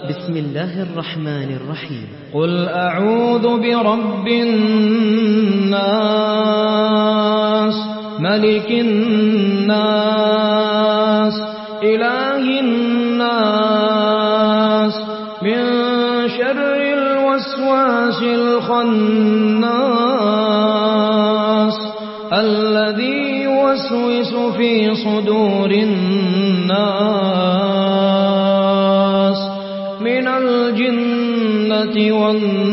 بسم الله الرحمن الرحيم. قل أعوذ برب الناس ملك الناس إله الناس من شر الوسواس الخناس الذي يوسوس في صدور الناس من الجنة والناس.